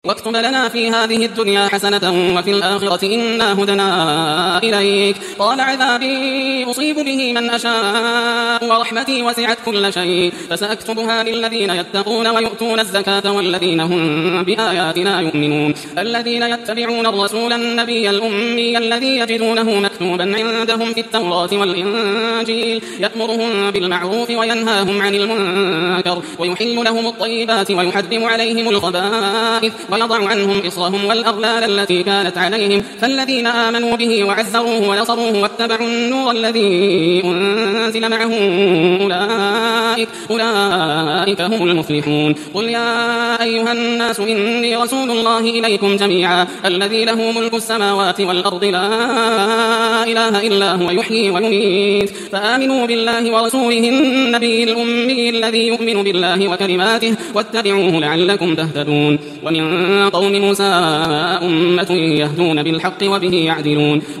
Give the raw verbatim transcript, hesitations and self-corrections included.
واكتب لنا في هذه الدنيا حسنة وفي الآخرة إنا هدنا إليك. قال عذابي أصيب به من أشاء ورحمتي وسعت كل شيء فسأكتبها للذين يتقون ويؤتون الزكاة والذين هم بآياتنا يؤمنون. الذين يتبعون الرسول النبي الأمي الذي يجدونه مكتوبا عندهم في التوراة والإنجيل يأمرهم بالمعروف وينهاهم عن المنكر ويحل لهم الطيبات ويحرم عليهم الخبائث ويضع عنهم إصرهم والأغلال التي كانت عليهم. فالذين آمنوا به وعزروه ونصروه واتبعوا النور الذي أنزل معه أولئك, أولئك هم المفلحون. قل يا أيها الناس إني رسول الله إليكم جميعا الذي له ملك السماوات والأرض لا إله إلا هو يحيي ويميت فآمنوا بالله ورسوله النبي الأمي الذي يؤمن بالله وكلماته واتبعوه لعلكم تهتدون. ومن قوم موسى أمة يهدون بالحق وبه يعدلون.